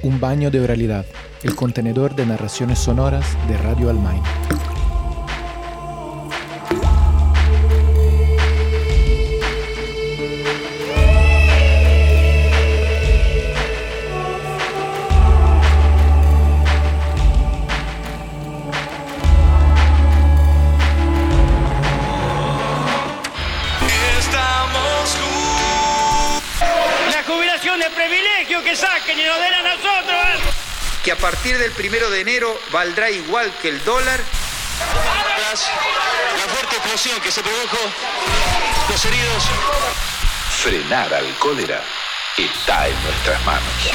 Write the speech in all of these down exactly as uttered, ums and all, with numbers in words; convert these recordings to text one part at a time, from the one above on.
Un baño de oralidad, el contenedor de narraciones sonoras de Radio Almain. Que saquen y nos den a nosotros. Que a partir del primero de enero valdrá igual que el dólar. La fuerte explosión que se produjo, los heridos. Frenar al cólera está en nuestras manos.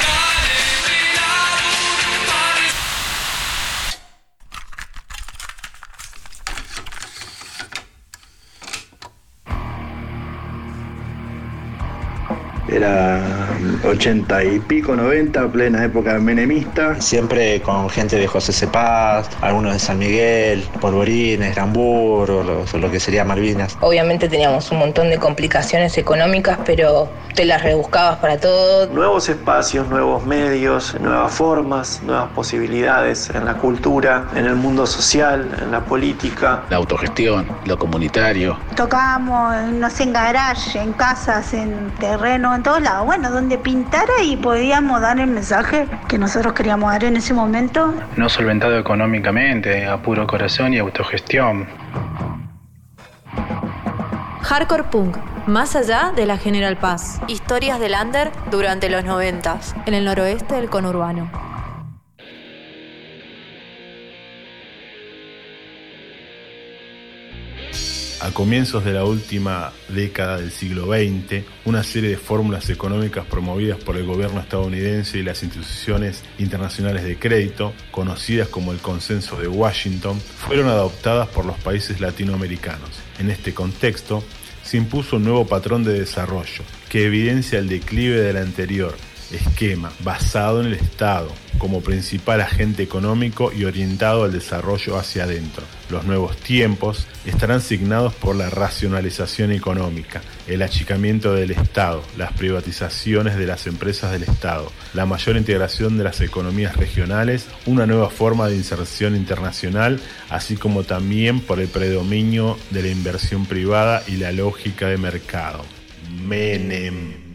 Era ochenta y pico, noventa, plena época menemista. Siempre con gente de José Cepaz, algunos de San Miguel, Polvorines, Grambur, o lo, o lo que sería Malvinas. Obviamente teníamos un montón de complicaciones económicas, pero te las rebuscabas para todo. Nuevos espacios, nuevos medios, nuevas formas, nuevas posibilidades en la cultura, en el mundo social, en la política. La autogestión, lo comunitario. Tocábamos, no sé, en garage, en casas, en terreno, en todos lados. Bueno, donde pintara y podíamos dar el mensaje que nosotros queríamos dar en ese momento. No solventado económicamente, a puro corazón y autogestión. Hardcore Punk, más allá de la General Paz. Historias del under durante los noventas, en el noroeste del conurbano. A comienzos de la última década del siglo veinte, una serie de fórmulas económicas promovidas por el gobierno estadounidense y las instituciones internacionales de crédito, conocidas como el Consenso de Washington, fueron adoptadas por los países latinoamericanos. En este contexto, se impuso un nuevo patrón de desarrollo, que evidencia el declive del anterior esquema, basado en el Estado como principal agente económico y orientado al desarrollo hacia adentro. Los nuevos tiempos estarán signados por la racionalización económica, el achicamiento del Estado, las privatizaciones de las empresas del Estado, la mayor integración de las economías regionales, una nueva forma de inserción internacional, así como también por el predominio de la inversión privada y la lógica de mercado. Menem.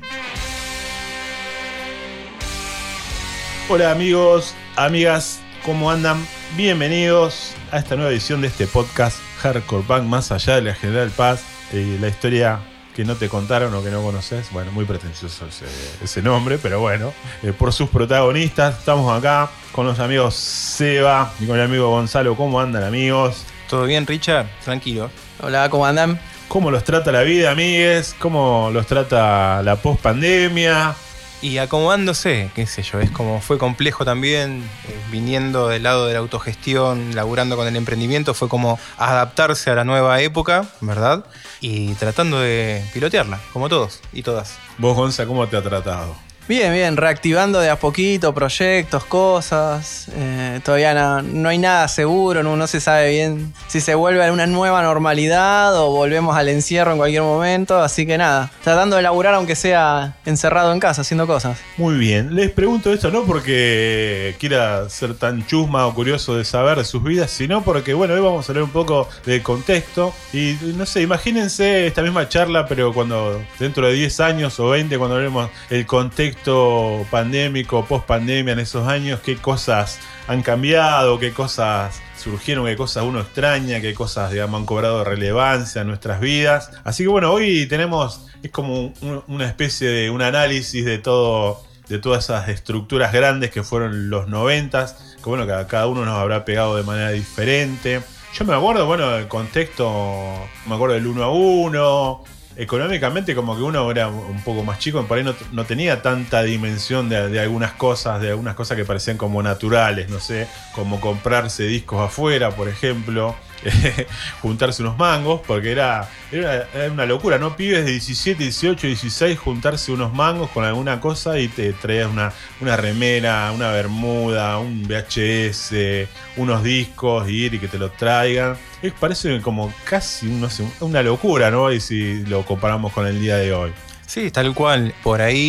Hola amigos, amigas, ¿cómo andan? Bienvenidos a esta nueva edición de este podcast Hardcore Punk, más allá de la General Paz, eh, la historia que no te contaron o que no conoces. Bueno, muy pretencioso ese, ese nombre, pero bueno, eh, por sus protagonistas. Estamos acá con los amigos Seba y con el amigo Gonzalo. ¿Cómo andan, amigos? ¿Todo bien, Richard? Tranquilo. Hola, ¿cómo andan? ¿Cómo los trata la vida, amigues? ¿Cómo los trata la post-pandemia? Y acomodándose, qué sé yo, es como fue complejo también, eh, viniendo del lado de la autogestión, laburando con el emprendimiento, fue como adaptarse a la nueva época, ¿verdad? Y tratando de pilotearla, como todos y todas. Vos, Gonza, ¿cómo te ha tratado? Bien, bien, reactivando de a poquito proyectos, cosas. Eh, todavía no, no hay nada seguro, no, no se sabe bien si se vuelve a una nueva normalidad o volvemos al encierro en cualquier momento. Así que nada, tratando de laburar aunque sea encerrado en casa, haciendo cosas. Muy bien, les pregunto esto no porque quiera ser tan chusma o curioso de saber de sus vidas, sino porque, bueno, hoy vamos a hablar un poco del contexto. Y no sé, imagínense esta misma charla, pero cuando dentro de diez años o veinte, cuando hablemos del contexto pandémico, post pandemia en esos años, qué cosas han cambiado, qué cosas surgieron, qué cosas uno extraña, qué cosas, digamos, han cobrado relevancia en nuestras vidas. Así que bueno, hoy tenemos, es como un, una especie de un análisis de todo, de todas esas estructuras grandes que fueron los noventas, que bueno, que cada uno nos habrá pegado de manera diferente. Yo me acuerdo, bueno, el contexto, me acuerdo del uno a uno. Económicamente como que uno era un poco más chico, por ahí no, no tenía tanta dimensión de, de algunas cosas, de algunas cosas que parecían como naturales, no sé, como comprarse discos afuera, por ejemplo, eh, juntarse unos mangos, porque era, era, era una locura, ¿no? Pibes de diecisiete, dieciocho, dieciséis, juntarse unos mangos con alguna cosa y te traías una, una remera, una bermuda, un V H S, unos discos, y ir y que te lo traigan. Es, parece como casi, no sé, una locura, ¿no? Y si lo comparamos con el día de hoy. Sí, tal cual. Por ahí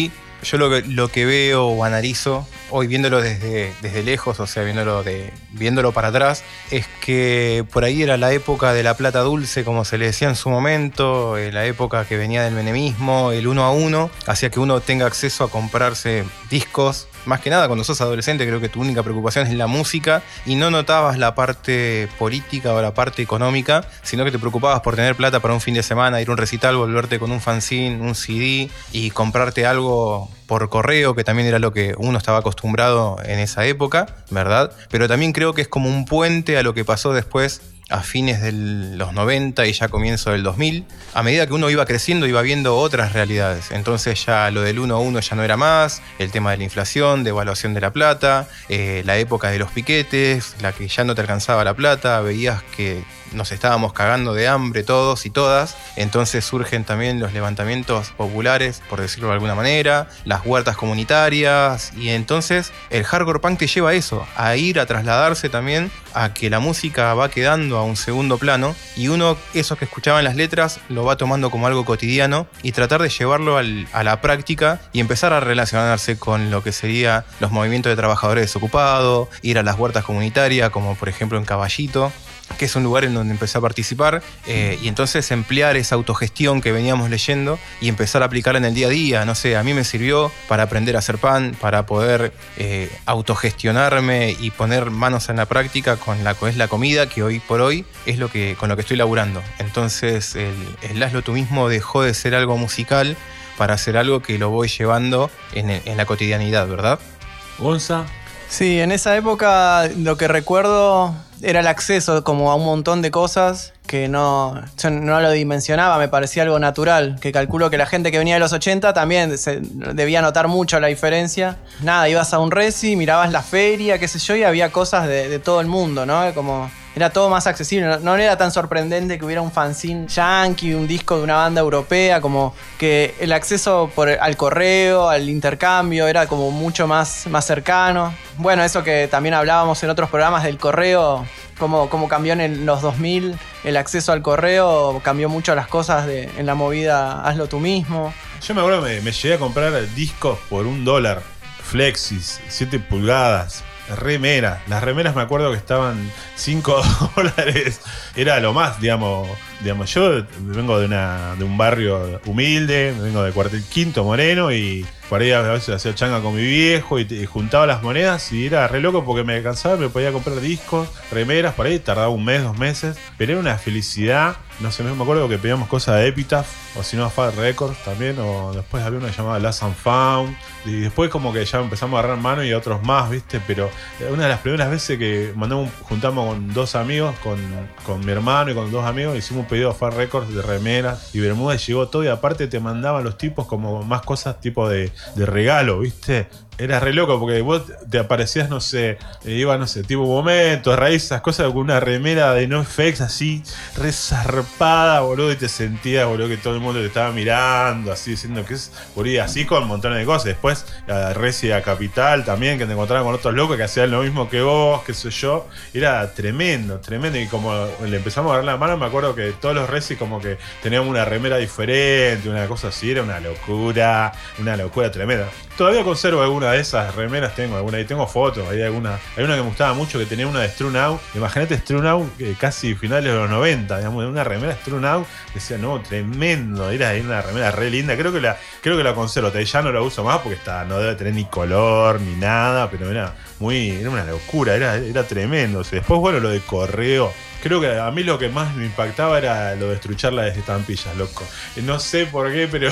Yo lo que, lo que veo o analizo, hoy viéndolo desde, desde lejos, o sea, viéndolo, de, viéndolo para atrás, es que por ahí era la época de la plata dulce, como se le decía en su momento, eh, la época que venía del menemismo, el uno a uno, hacía que uno tenga acceso a comprarse discos. Más que nada, cuando sos adolescente, creo que tu única preocupación es la música y no notabas la parte política o la parte económica, sino que te preocupabas por tener plata para un fin de semana, ir a un recital, volverte con un fanzine, un C D y comprarte algo por correo, que también era lo que uno estaba acostumbrado en esa época, ¿verdad? Pero también creo que es como un puente a lo que pasó después a fines de los noventa y ya comienzo del dos mil. A medida que uno iba creciendo, iba viendo otras realidades. Entonces ya lo del uno a uno ya no era más, el tema de la inflación, devaluación de la plata, eh, la época de los piquetes, la que ya no te alcanzaba la plata, veías que nos estábamos cagando de hambre todos y todas. Entonces surgen también los levantamientos populares, por decirlo de alguna manera, las huertas comunitarias, y entonces el hardcore punk te lleva a eso, a ir a trasladarse también a que la música va quedando a un segundo plano y uno, eso que escuchaba en las letras, lo va tomando como algo cotidiano y tratar de llevarlo al, a la práctica y empezar a relacionarse con lo que sería los movimientos de trabajadores desocupados, ir a las huertas comunitarias, como por ejemplo en Caballito, que es un lugar en donde empecé a participar, eh, y entonces emplear esa autogestión que veníamos leyendo y empezar a aplicarla en el día a día. No sé, a mí me sirvió para aprender a hacer pan, para poder eh, autogestionarme y poner manos en la práctica con la que es la comida, que hoy por hoy es lo que, con lo que estoy laburando. Entonces el, el hazlo tú mismo dejó de ser algo musical para ser algo que lo voy llevando en, en la cotidianidad, ¿verdad? Gonza. Sí, en esa época lo que recuerdo era el acceso como a un montón de cosas que no, yo no lo dimensionaba, me parecía algo natural, que calculo que la gente que venía de los ochenta también se, debía notar mucho la diferencia. Nada, ibas a un reci, mirabas la feria, qué sé yo, y había cosas de, de todo el mundo, ¿no? Como era todo más accesible, no, no era tan sorprendente que hubiera un fanzine yankee, un disco de una banda europea, como que el acceso por, al correo, al intercambio, era como mucho más, más cercano. Bueno, eso que también hablábamos en otros programas del correo, cómo, cómo cambió en los dos mil el acceso al correo, cambió mucho las cosas de, en la movida hazlo tú mismo. Yo me acuerdo que me, me llegué a comprar discos por un dólar, flexis, siete pulgadas, remeras. Las remeras me acuerdo que estaban cinco dólares. Era lo más, digamos. digamos yo vengo de, una, de un barrio humilde, vengo de Cuartel Quinto, Moreno, y por ahí a veces hacía changa con mi viejo y, y juntaba las monedas y era re loco porque me cansaba, me podía comprar discos, remeras, por ahí tardaba un mes, dos meses, pero era una felicidad. No sé, me acuerdo que pedíamos cosas de Epitaph, o si no, Fat Records también, o después había una llamada Last and Found, y después como que ya empezamos a agarrar mano y otros más, ¿viste? Pero una de las primeras veces que mandamos, juntamos con dos amigos, con, con mi hermano y con dos amigos, hicimos un pedido a Fat Records de remeras y Bermudas, llegó todo, y aparte te mandaban los tipos como más cosas tipo de, de regalo, ¿viste? Era re loco porque vos te aparecías, no sé, iba, no sé, tipo momentos, raíces, esas cosas, con una remera de NoFX así, re zarpada, boludo, y te sentías, boludo, que todo el mundo te estaba mirando, así, diciendo que es, boludo, así con montones de cosas. Después, la Recia Capital también, que te encontraban con otros locos que hacían lo mismo que vos, qué sé yo. Era tremendo, tremendo. Y como le empezamos a dar la mano, me acuerdo que todos los Recis como que teníamos una remera diferente, una cosa así, era una locura, una locura tremenda. Todavía conservo alguna de esas remeras, tengo alguna, y tengo fotos, hay alguna, hay una que me gustaba mucho que tenía una de Strunau. Imagínate Strunau, eh, casi finales de los noventa, digamos, una remera Strunau, decía, no, tremendo, era una remera re linda, creo que la, creo que la conservo, ya no la uso más porque está, no debe tener ni color ni nada, pero era muy, era una locura, era, era tremendo. O sea, después, bueno, lo de correo. Creo que a mí lo que más me impactaba era lo de estruchar las estampillas, loco. No sé por qué, pero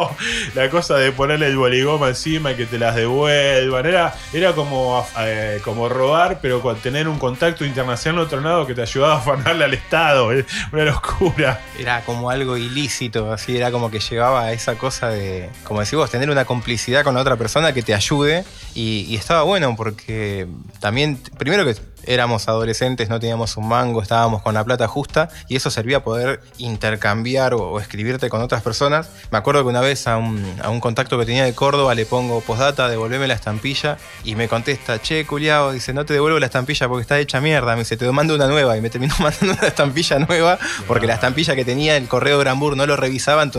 la cosa de ponerle el boligoma encima y que te las devuelvan. Era, era como, eh, como robar, pero con tener un contacto internacional otro lado que te ayudaba a afanarle al Estado. ¿Eh? Una locura. Era como algo ilícito, así, era como que llevaba a esa cosa de, como decís vos, tener una complicidad con la otra persona que te ayude. Y, y estaba bueno porque también, primero que éramos adolescentes, no teníamos un mango, estábamos con la plata justa y eso servía a poder intercambiar o, o escribirte con otras personas. Me acuerdo que una vez a un, a un contacto que tenía de Córdoba le pongo postdata, devolveme la estampilla, y me contesta, che, culiao, dice, no te devuelvo la estampilla porque está hecha mierda. Me dice, te mando una nueva, y me terminó mandando una estampilla nueva porque la estampilla que tenía el correo de Grambur no lo revisaba, entonces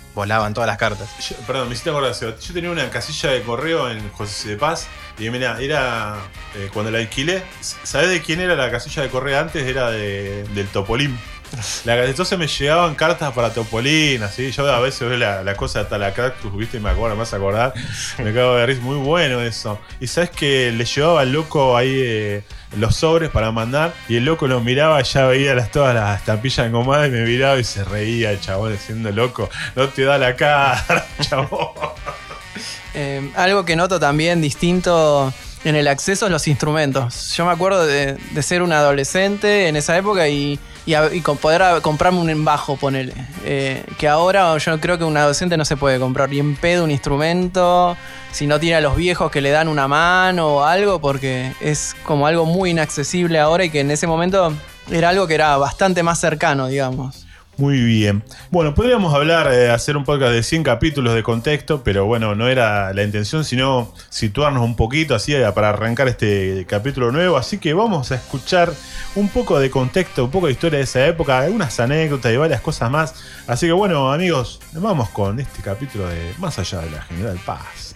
volaban todas las cartas. Yo, perdón, me hiciste acordar, yo tenía una casilla de correo en José de Paz y mira, era eh, cuando la alquilé, ¿sabés de quién era la casilla de correo antes? Era de, del Topolín. La, entonces me llegaban cartas para Topolín, así. Yo a veces veo la, la cosa de Talacactus, viste, y me acuerdo, me vas a acordar. Me cago de risa, muy bueno eso. Y sabes que le llevaba al loco ahí eh, los sobres para mandar, y el loco lo miraba, ya veía las, todas las estampillas engomadas y me miraba y se reía el chabón diciendo, loco, no te da la cara, chabón. Eh, algo que noto también distinto en el acceso a los instrumentos. Yo me acuerdo de, de ser un adolescente en esa época y Y, a, y con poder a, comprarme un bajo, ponele. Eh, que ahora yo creo que un adolescente no se puede comprar bien pedo un instrumento si no tiene a los viejos que le dan una mano o algo, porque es como algo muy inaccesible ahora y que en ese momento era algo que era bastante más cercano, digamos. Muy bien. Bueno, podríamos hablar, eh, hacer un podcast de cien capítulos de contexto, pero bueno, no era la intención, sino situarnos un poquito así para arrancar este capítulo nuevo. Así que vamos a escuchar un poco de contexto, un poco de historia de esa época, algunas anécdotas y varias cosas más. Así que bueno, amigos, vamos con este capítulo de Más allá de la General Paz.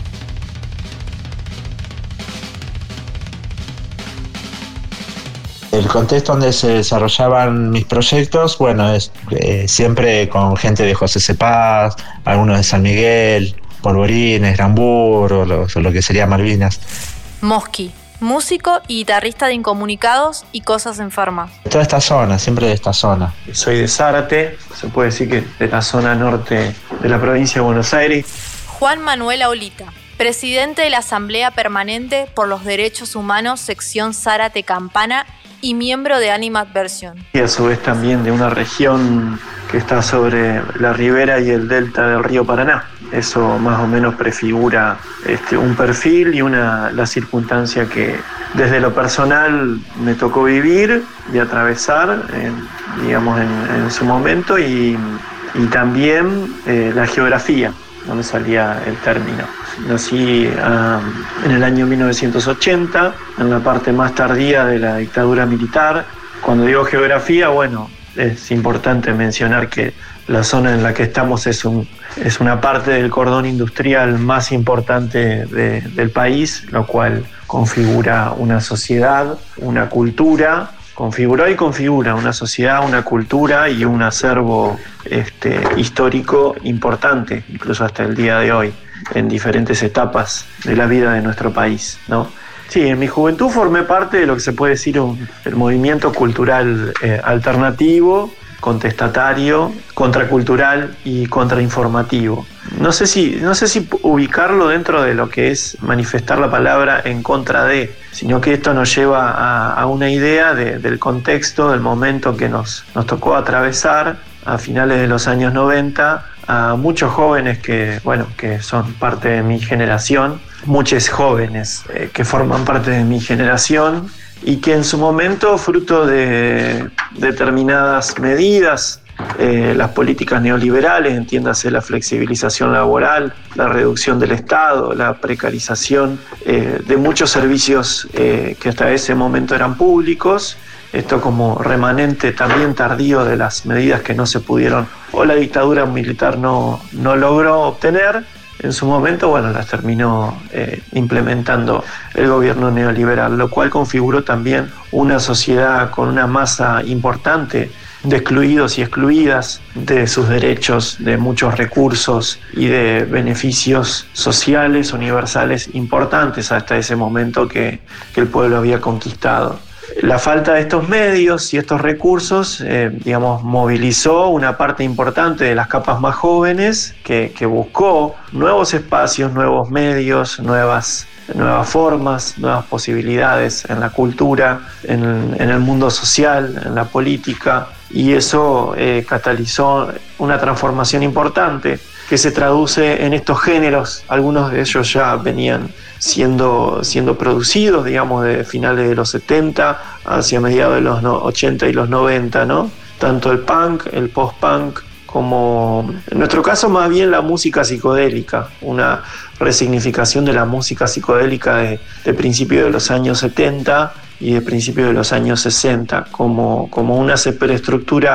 El contexto donde se desarrollaban mis proyectos, bueno, es eh, siempre con gente de José C. Paz, algunos de San Miguel, Polvorines, Gramburo, lo, lo que sería Malvinas. Mosqui, músico y guitarrista de Incomunicados y Cosas Enfermas. De toda esta zona, siempre de esta zona. Soy de Zárate, se puede decir que de la zona norte de la provincia de Buenos Aires. Juan Manuel Aulita, presidente de la Asamblea Permanente por los Derechos Humanos, sección Zárate Campana, y miembro de Animadversión. Y a su vez también de una región que está sobre la ribera y el delta del río Paraná. Eso más o menos prefigura este, un perfil y una, la circunstancia que desde lo personal me tocó vivir y atravesar, eh, digamos, en, en su momento, y, y también eh, la geografía, donde salía el término. Nací uh, en el año mil novecientos ochenta, en la parte más tardía de la dictadura militar. Cuando digo geografía, bueno, es importante mencionar que la zona en la que estamos es, un, es una parte del cordón industrial más importante de, del país, lo cual configura una sociedad, una cultura, configuró y configura una sociedad, una cultura y un acervo este, histórico importante, incluso hasta el día de hoy, en diferentes etapas de la vida de nuestro país, ¿no? Sí, en mi juventud formé parte de lo que se puede decir un, el movimiento cultural eh, alternativo, contestatario, contracultural y contrainformativo. No sé si, no sé si ubicarlo dentro de lo que es manifestar la palabra en contra de, sino que esto nos lleva a, a una idea de, del contexto, del momento que nos, nos tocó atravesar a finales de los años noventa, a muchos jóvenes que, bueno, que son parte de mi generación, muchos jóvenes eh, que forman parte de mi generación y que en su momento, fruto de determinadas medidas, eh, las políticas neoliberales, entiéndase la flexibilización laboral, la reducción del Estado, la precarización eh, de muchos servicios eh, que hasta ese momento eran públicos, esto como remanente también tardío de las medidas que no se pudieron o la dictadura militar no, no logró obtener. En su momento, bueno, las terminó eh, implementando el gobierno neoliberal, lo cual configuró también una sociedad con una masa importante de excluidos y excluidas de sus derechos, de muchos recursos y de beneficios sociales universales importantes hasta ese momento que, que el pueblo había conquistado. La falta de estos medios y estos recursos, eh, digamos, movilizó una parte importante de las capas más jóvenes que, que buscó nuevos espacios, nuevos medios, nuevas, nuevas formas, nuevas posibilidades en la cultura, en, en el mundo social, en la política, y eso eh, catalizó una transformación importante que se traduce en estos géneros. Algunos de ellos ya venían siendo, siendo producidos, digamos, de finales de los setenta hacia mediados de los ochenta y los noventa, ¿no? Tanto el punk, el post-punk, como en nuestro caso más bien la música psicodélica, una resignificación de la música psicodélica de, de principios de los años setenta y de principios de los años sesenta, como, como una superestructura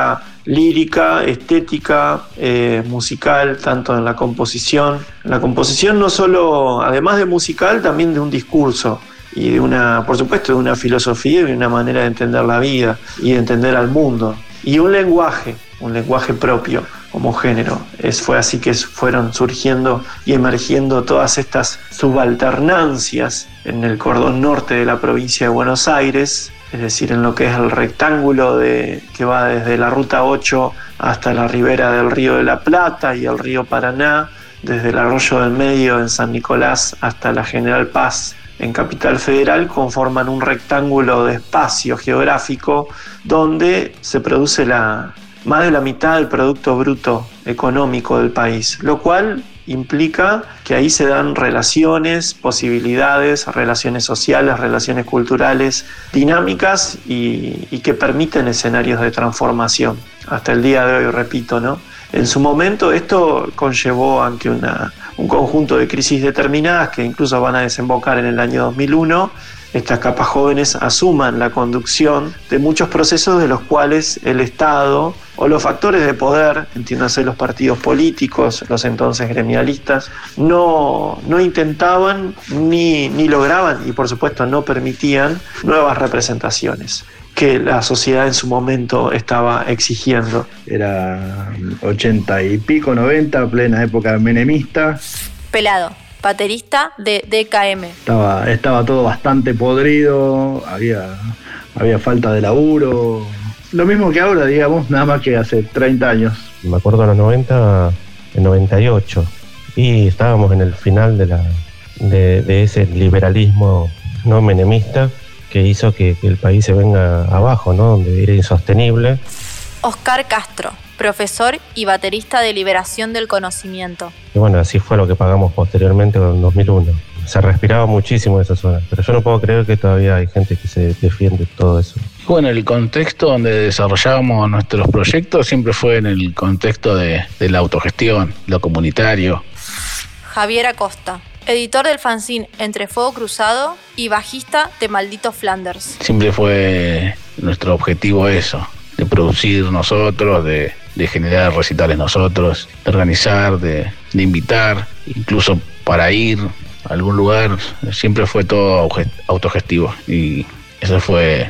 lírica, estética, eh, musical, tanto en la composición. La composición no solo, además de musical, también de un discurso y de una, por supuesto, de una filosofía y de una manera de entender la vida y de entender al mundo. Y un lenguaje, un lenguaje propio como género. Es, fue así que fueron surgiendo y emergiendo todas estas subalternancias en el cordón norte de la provincia de Buenos Aires, es decir, en lo que es el rectángulo de, que va desde la Ruta ocho hasta la ribera del Río de la Plata y el río Paraná, desde el Arroyo del Medio en San Nicolás hasta la General Paz en Capital Federal, conforman un rectángulo de espacio geográfico donde se produce la, más de la mitad del Producto Bruto Económico del país, lo cual implica que ahí se dan relaciones, posibilidades, relaciones sociales, relaciones culturales dinámicas y, y que permiten escenarios de transformación. Hasta el día de hoy, repito, ¿no? En su momento esto conllevó aunque una, un conjunto de crisis determinadas que incluso van a desembocar en el año dos mil uno. Estas capas jóvenes asuman la conducción de muchos procesos de los cuales el Estado o los factores de poder, entiéndase los partidos políticos, los entonces gremialistas, no, no intentaban ni, ni lograban y por supuesto no permitían nuevas representaciones que la sociedad en su momento estaba exigiendo. Era ochenta y pico, noventa, plena época menemista. Pelado, baterista de D K M. Estaba, estaba todo bastante podrido, había, había falta de laburo. Lo mismo que ahora, digamos, nada más que hace treinta años. Me acuerdo en los noventa, en noventa y ocho, y estábamos en el final de, la, de, de ese liberalismo no menemista que hizo que, que el país se venga abajo, ¿no? Donde era insostenible. Oscar Castro, profesor y baterista de Liberación del Conocimiento. Y bueno, así fue lo que pagamos posteriormente en dos mil uno. Se respiraba muchísimo esa zona, pero yo no puedo creer que todavía hay gente que se defiende todo eso. Bueno, el contexto donde desarrollábamos nuestros proyectos siempre fue en el contexto de, de la autogestión, lo comunitario. Javier Acosta, editor del fanzine Entre Fuego Cruzado y bajista de Maldito Flanders. Siempre fue nuestro objetivo eso, de producir nosotros, de, de generar recitales nosotros, de organizar, de, de invitar, incluso para ir a algún lugar, siempre fue todo autogestivo y ese fue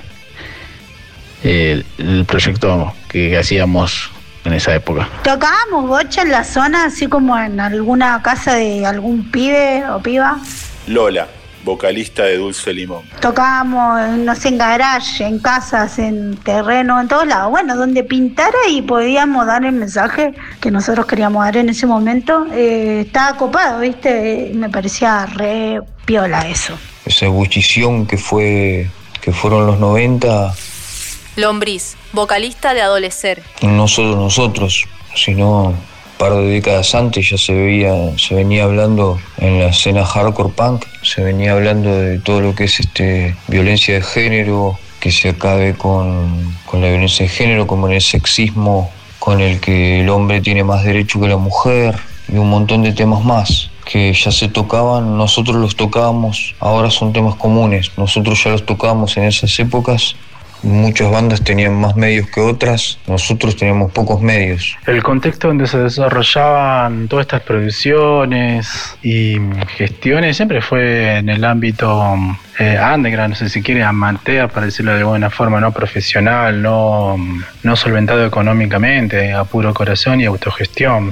el, el proyecto que hacíamos en esa época. ¿Tocábamos bocha en la zona, así como en alguna casa de algún pibe o piba? Lola, vocalista de Dulce Limón. Tocábamos, no sé, en garage, en casas, en terreno, en todos lados. Bueno, donde pintara y podíamos dar el mensaje que nosotros queríamos dar en ese momento. Eh, estaba copado, ¿viste? Me parecía re piola eso. Esa ebullición que fue, que fueron los noventa. Lombriz, vocalista de Adolecer. No solo nosotros, sino un par de décadas antes ya se veía, se venía hablando en la escena hardcore punk, se venía hablando de todo lo que es este violencia de género, que se acabe con, con la violencia de género, como en el sexismo, con el que el hombre tiene más derecho que la mujer, y un montón de temas más que ya se tocaban, nosotros los tocábamos, ahora son temas comunes, nosotros ya los tocábamos en esas épocas. Muchas bandas tenían más medios que otras, nosotros teníamos pocos medios. El contexto donde se desarrollaban todas estas producciones y gestiones siempre fue en el ámbito eh, underground, no sé si quiere amateur, para decirlo de alguna forma, no profesional, no, no solventado económicamente, a puro corazón y autogestión.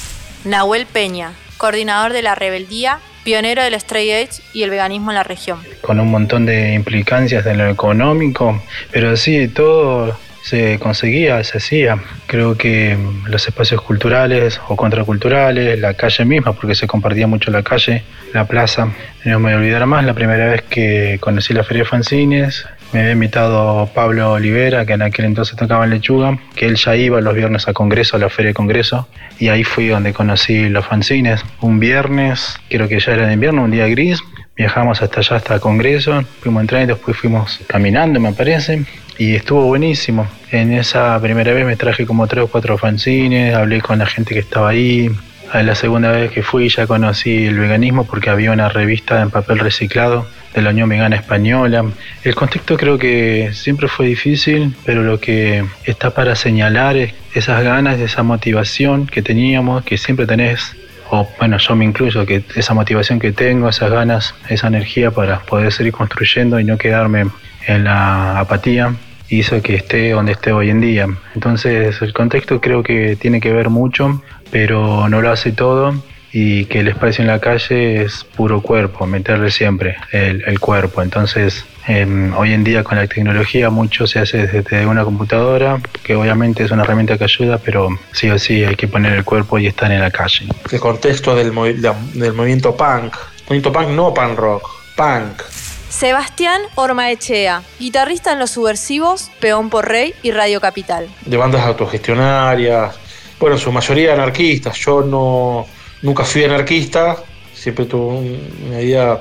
Nahuel Peña, coordinador de La Rebeldía, pionero del straight edge y el veganismo en la región. Con un montón de implicancias en lo económico, pero así todo se conseguía, se hacía. Creo que los espacios culturales o contraculturales, la calle misma, porque se compartía mucho la calle, la plaza. No me voy a olvidar más, la primera vez que conocí la Feria de Fanzines, me había invitado Pablo Olivera, que en aquel entonces tocaba en Lechuga, que él ya iba los viernes a Congreso, a la Feria de Congreso, y ahí fui donde conocí los fanzines. Un viernes, creo que ya era de invierno, un día gris, viajamos hasta allá, hasta Congreso, fuimos en tren y después fuimos caminando, me parece, y estuvo buenísimo. En esa primera vez me traje como tres o cuatro fanzines, hablé con la gente que estaba ahí, La segunda vez que fui ya conocí el veganismo porque había una revista en papel reciclado de la Unión Vegana Española. El contexto creo que siempre fue difícil, pero lo que está para señalar es esas ganas, esa motivación que teníamos, que siempre tenés, o bueno, yo me incluyo, que esa motivación que tengo, esas ganas, esa energía para poder seguir construyendo y no quedarme en la apatía, hizo que esté donde esté hoy en día. Entonces el contexto creo que tiene que ver mucho, pero no lo hace todo, y que el espacio en la calle es puro cuerpo, meterle siempre el, el cuerpo. Entonces eh, hoy en día con la tecnología mucho se hace desde una computadora, que obviamente es una herramienta que ayuda, pero sí o sí hay que poner el cuerpo y estar en la calle. El contexto del, movi- del movimiento punk, movimiento punk no punk rock, punk. Sebastián Ormaechea, guitarrista en Los Subversivos, Peón por Rey y Radio Capital. De bandas autogestionarias, bueno, en su mayoría anarquistas. Yo no nunca fui anarquista, siempre tuve una idea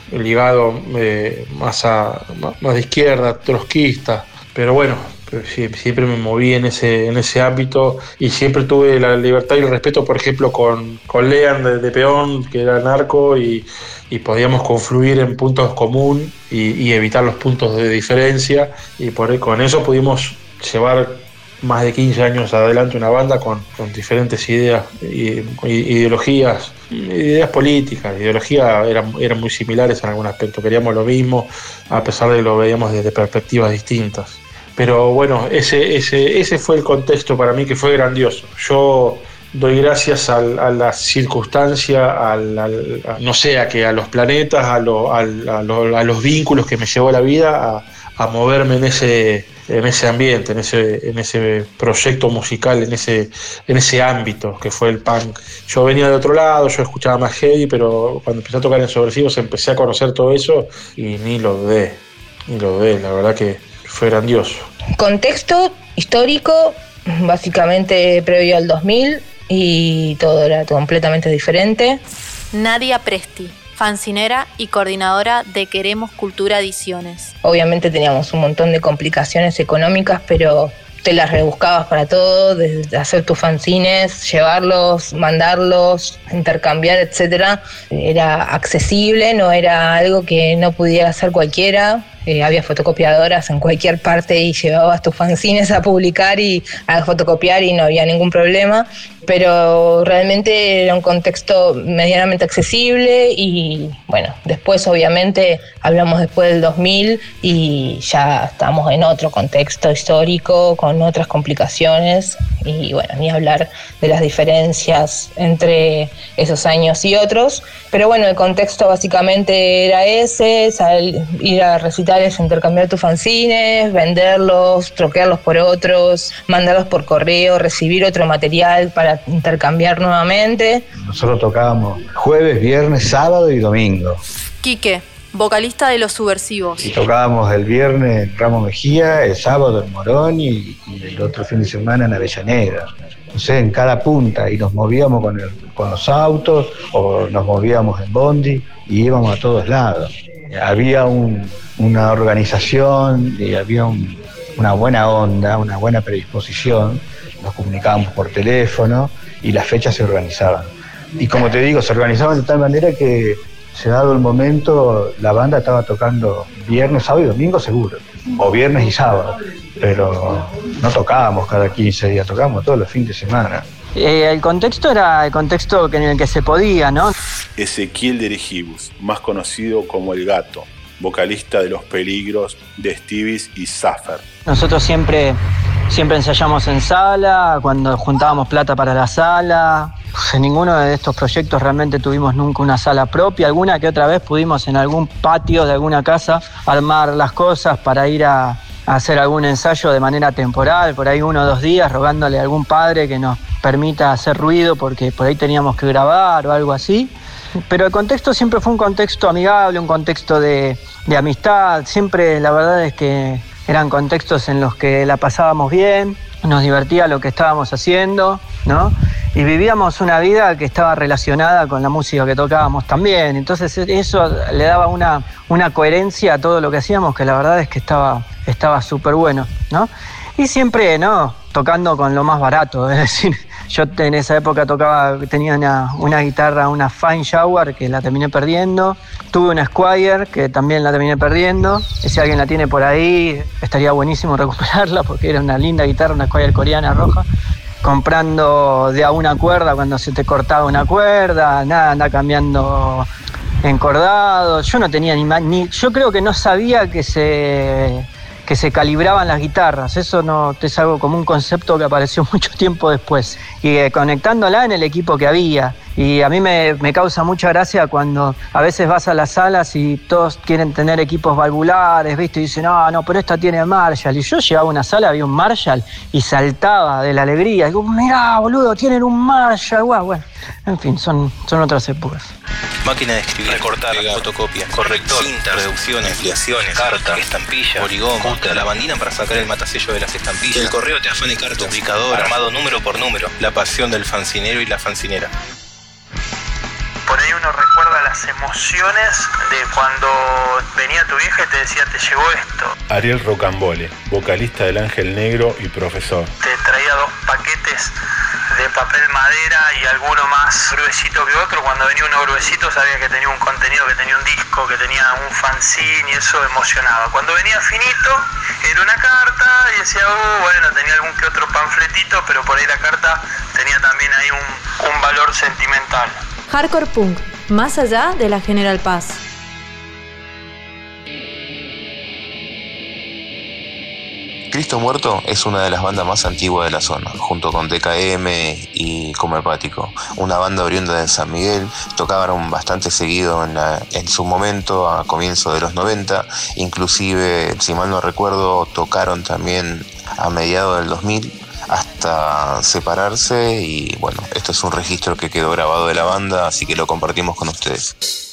ligado eh, más, a, más de izquierda, trotskista, pero bueno, siempre me moví en ese, en ese ámbito y siempre tuve la libertad y el respeto, por ejemplo, con, con Lean de, de Peón, que era narco, y, y podíamos confluir en puntos comunes y, y evitar los puntos de diferencia, y por, con eso pudimos llevar más de quince años adelante una banda con, con diferentes ideas, y, y, ideologías, ideas políticas, ideologías eran, eran muy similares en algún aspecto, queríamos lo mismo, a pesar de que lo veíamos desde perspectivas distintas. Pero bueno, ese, ese, ese fue el contexto para mí, que fue grandioso. Yo doy gracias al, a la circunstancia, al, al, a, no sé, a que a los planetas, a, lo, al, a, lo, a los vínculos que me llevó la vida a, a moverme en ese, en ese ambiente, en ese, en ese proyecto musical, en ese, en ese ámbito que fue el punk. Yo venía de otro lado, yo escuchaba más heavy, pero cuando empecé a tocar en Subversivos empecé a conocer todo eso y ni lo dudé, ni lo dudé, la verdad que fue grandioso. Contexto histórico, básicamente previo al dos mil, y todo era completamente diferente. Nadia Presti, fancinera y coordinadora de Queremos Cultura Ediciones. Obviamente teníamos un montón de complicaciones económicas, pero te las rebuscabas para todo, desde hacer tus fanzines, llevarlos, mandarlos, intercambiar, etcétera. Era accesible, no era algo que no pudiera hacer cualquiera. Eh, había fotocopiadoras en cualquier parte y llevabas tus fanzines a publicar y a fotocopiar y no había ningún problema, pero realmente era un contexto medianamente accesible. Y bueno, después obviamente hablamos después del dos mil y ya estamos en otro contexto histórico con otras complicaciones, y bueno, ni hablar de las diferencias entre esos años y otros, pero bueno, el contexto básicamente era ese: sal, ir a recitales, intercambiar tus fanzines, venderlos, troquearlos por otros, mandarlos por correo, recibir otro material para intercambiar nuevamente. Nosotros tocábamos jueves, viernes, sábado y domingo. Quique, vocalista de Los Subversivos. Y tocábamos el viernes en Ramos Mejía, el sábado en Morón y, y el otro fin de semana en Avellaneda. No sé, en cada punta, y nos movíamos con, el, con los autos o nos movíamos en bondi y íbamos a todos lados. Había un, una organización y había un, una buena onda, una buena predisposición. Nos comunicábamos por teléfono y las fechas se organizaban. Y como te digo, se organizaban de tal manera que, se dado el momento, la banda estaba tocando viernes, sábado y domingo seguro, o viernes y sábado, pero no tocábamos cada quince días, tocábamos todos los fines de semana. Eh, el contexto era el contexto en el que se podía, ¿no? Ezequiel de Regibus, más conocido como El Gato, vocalista de Los Peligros, de Stevie y Zaffer. Nosotros siempre, siempre ensayamos en sala, cuando juntábamos plata para la sala. En ninguno de estos proyectos realmente tuvimos nunca una sala propia. Alguna que otra vez pudimos en algún patio de alguna casa armar las cosas para ir a, a hacer algún ensayo de manera temporal, por ahí uno o dos días, rogándole a algún padre que nos permita hacer ruido porque por ahí teníamos que grabar o algo así. Pero el contexto siempre fue un contexto amigable, un contexto de, de amistad. Siempre la verdad es que eran contextos en los que la pasábamos bien, nos divertía lo que estábamos haciendo, ¿no? Y vivíamos una vida que estaba relacionada con la música que tocábamos también. Entonces eso le daba una, una coherencia a todo lo que hacíamos, que la verdad es que estaba estaba súper bueno, ¿no? Y siempre, ¿no?, tocando con lo más barato, es decir, Yo en esa época tocaba, tenía una, una guitarra, una Fine Jaguar, que la terminé perdiendo. Tuve una Squier, que también la terminé perdiendo. Y si alguien la tiene por ahí, estaría buenísimo recuperarla, porque era una linda guitarra, una Squier coreana roja. Comprando de a una cuerda cuando se te cortaba una cuerda, nada, anda cambiando encordado. Yo no tenía ni, ni yo creo que no sabía que se que se calibraban las guitarras. Eso no es algo como un concepto que apareció mucho tiempo después. Y eh, conectándola en el equipo que había. Y a mí me, me causa mucha gracia cuando a veces vas a las salas y todos quieren tener equipos valvulares, ¿viste? Y dicen, no, no, pero esta tiene Marshall. Y yo llegaba a una sala, había un Marshall y saltaba de la alegría. Y digo, mirá, boludo, tienen un Marshall. Guau, bueno, en fin, son, son otras épocas. Máquina de escribir, recortar, pegar, fotocopia, corrector, cintas, reducciones, ampliaciones, carta, estampilla, poligón, cúter, la bandina para sacar el matasello de las estampillas, el correo te afane cartas, duplicador, armado número por número, la pasión del fancinero y la fancinera. Por ahí uno recuerda las emociones de cuando venía tu vieja y te decía, te llegó esto. Ariel Rocambole, vocalista del Ángel Negro y profesor. Te traía dos paquetes de papel madera y alguno más gruesito que otro. Cuando venía uno gruesito sabía que tenía un contenido, que tenía un disco, que tenía un fanzine, y eso emocionaba. Cuando venía finito era una carta y decía, oh, bueno, tenía algún que otro panfletito, pero por ahí la carta tenía también ahí un, un valor sentimental. Hardcore Punk, más allá de la General Paz. Cristo Muerto es una de las bandas más antiguas de la zona, junto con D K M y Como Hepático. Una banda oriunda de San Miguel, tocaban bastante seguido en, la, en su momento, a comienzos de los noventa. Inclusive, si mal no recuerdo, tocaron también a mediados del dos mil, hasta separarse. Y bueno, esto es un registro que quedó grabado de la banda, así que lo compartimos con ustedes.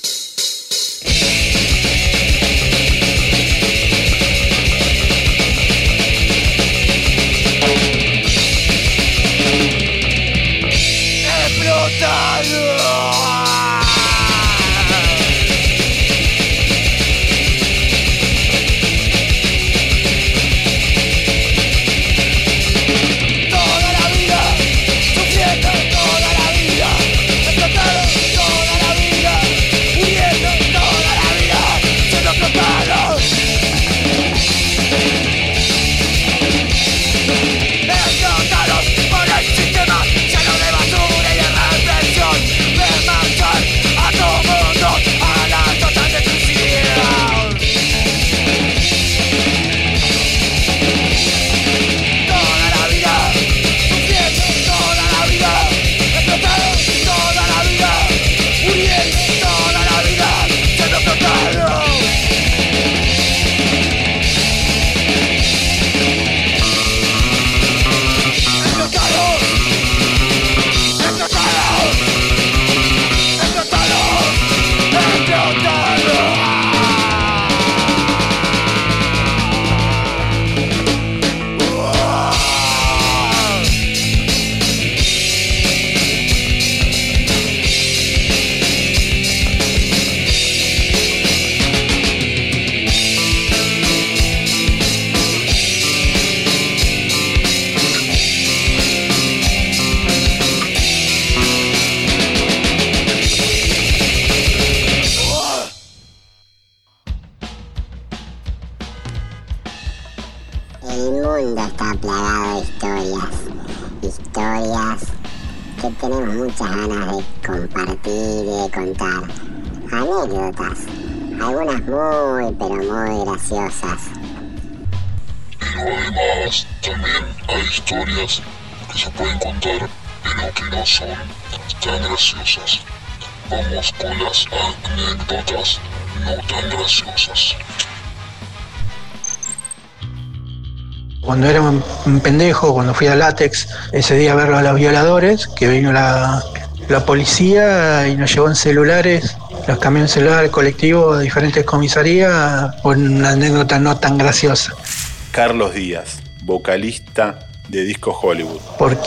Cuando era un pendejo, cuando fui a Látex, ese día a ver a los violadores, que vino la, la policía y nos llevó en celulares, los camiones celulares colectivos de diferentes comisarías, por una anécdota no tan graciosa. Carlos Díaz, vocalista de Disco Hollywood.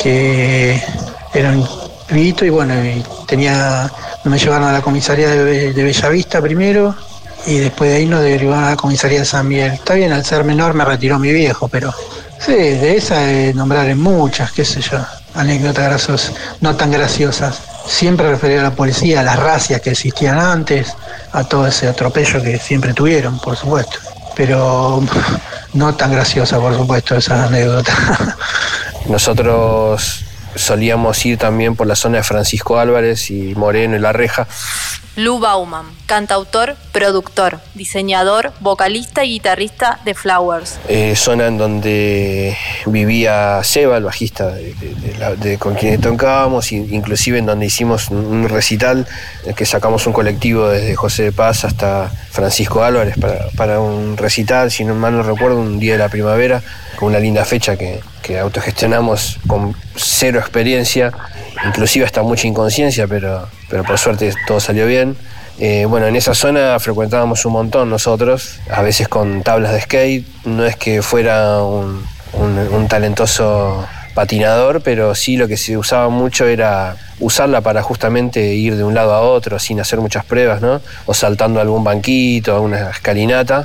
Porque era un pibito y bueno, y tenía, me llevaron a la comisaría de, de Bellavista primero y después de ahí nos derivaron a la comisaría de San Miguel. Está bien, al ser menor me retiró mi viejo, pero sí, de esa de nombrar en muchas, qué sé yo. anécdotas graciosas, no tan graciosas. Siempre refería a la policía, a las racias que existían antes, a todo ese atropello que siempre tuvieron, por supuesto. Pero no tan graciosa, por supuesto, esa anécdota. Nosotros solíamos ir también por la zona de Francisco Álvarez y Moreno y La Reja. Lou Bauman, cantautor, productor, diseñador, vocalista y guitarrista de Flowers. Eh, zona en donde vivía Seba, el bajista de, de, de la, de, con quien tocábamos, inclusive en donde hicimos un recital, en que sacamos un colectivo desde José de Paz hasta Francisco Álvarez para, para un recital, si no mal no recuerdo, un día de la primavera, con una linda fecha que, que autogestionamos con cero experiencia, inclusive hasta mucha inconsciencia, pero, pero por suerte todo salió bien. Eh, bueno, en esa zona frecuentábamos un montón nosotros, a veces con tablas de skate. No es que fuera un, un, un talentoso patinador, pero sí lo que se usaba mucho era usarla para justamente ir de un lado a otro sin hacer muchas pruebas, ¿no? O saltando algún banquito, alguna escalinata.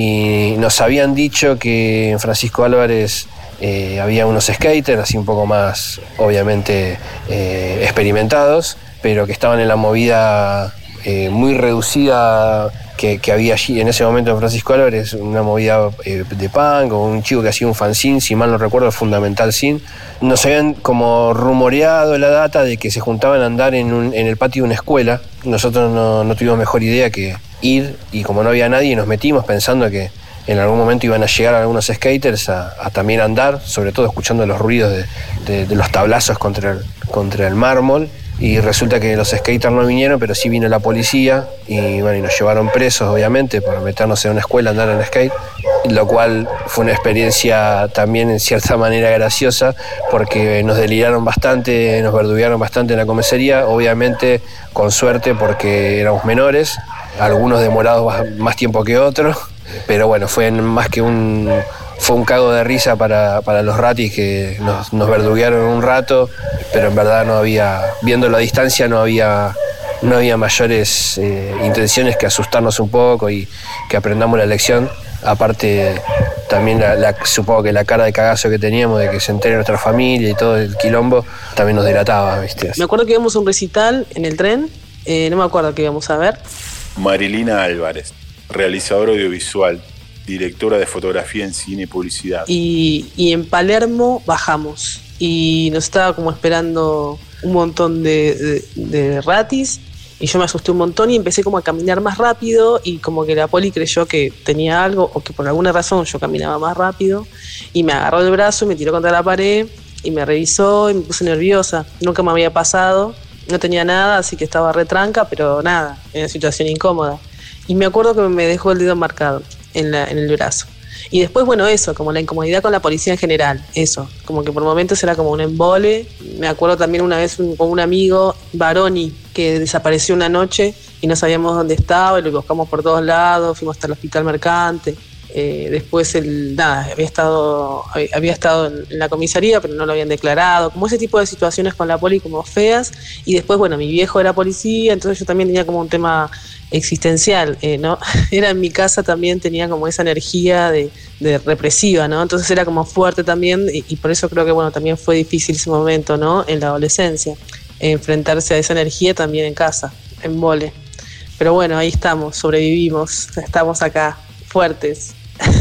Y nos habían dicho que en Francisco Álvarez Eh, había unos skaters así un poco más, obviamente, eh, experimentados, pero que estaban en la movida eh, muy reducida que, que había allí en ese momento en Francisco Álvarez, una movida eh, de punk, o un chico que hacía un fanzine, si mal no recuerdo, Fundamental Sin. Nos habían como rumoreado la data de que se juntaban a andar en, un, en el patio de una escuela. Nosotros no, no tuvimos mejor idea que ir, y como no había nadie, nos metimos pensando que en algún momento iban a llegar algunos skaters a, a también andar, sobre todo escuchando los ruidos de, de, de los tablazos contra el, contra el mármol. Y resulta que los skaters no vinieron, pero sí vino la policía y, bueno, y nos llevaron presos, obviamente, por meternos en una escuela a andar en skate, lo cual fue una experiencia también en cierta manera graciosa, porque nos deliraron bastante, nos verduguearon bastante en la comisaría, obviamente con suerte porque éramos menores, algunos demorados más tiempo que otros. Pero bueno, fue más que un fue un cago de risa para, para los ratis que nos, nos verduguearon un rato, pero en verdad no había, viéndolo a distancia, no había, no había mayores eh, intenciones que asustarnos un poco y que aprendamos la lección. Aparte, también la, la, supongo que la cara de cagazo que teníamos de que se entere nuestra familia y todo el quilombo también nos delataba, ¿viste? Me acuerdo que íbamos a un recital en el tren, eh, no me acuerdo qué íbamos a ver. Marilina Álvarez, realizadora audiovisual, directora de fotografía en cine y publicidad. Y, y en Palermo bajamos y nos estaba como esperando un montón de, de, de ratis, y yo me asusté un montón y empecé como a caminar más rápido, y como que la poli creyó que tenía algo o que por alguna razón yo caminaba más rápido, y me agarró el brazo y me tiró contra la pared y me revisó y me puse nerviosa. Nunca me había pasado, no tenía nada, así que estaba retranca, pero nada, en una situación incómoda. Y me acuerdo que me dejó el dedo marcado en, la, en el brazo. Y después, bueno, eso, como la incomodidad con la policía en general, eso, como que por momentos era como un embole. Me acuerdo también una vez un, con un amigo, Baroni, que desapareció una noche y no sabíamos dónde estaba, y lo buscamos por todos lados, fuimos hasta el hospital mercante. Eh, después, el, nada, había estado, había estado en la comisaría, pero no lo habían declarado, como ese tipo de situaciones con la poli como feas. Y después, bueno, mi viejo era policía, entonces yo también tenía como un tema existencial, eh, ¿no? Era en mi casa también, tenía como esa energía de, de represiva, ¿no? Entonces era como fuerte también, y, y por eso creo que, bueno, también fue difícil ese momento, ¿no? En la adolescencia, eh, enfrentarse a esa energía también en casa, en vole. Pero bueno, ahí estamos, sobrevivimos, estamos acá, fuertes.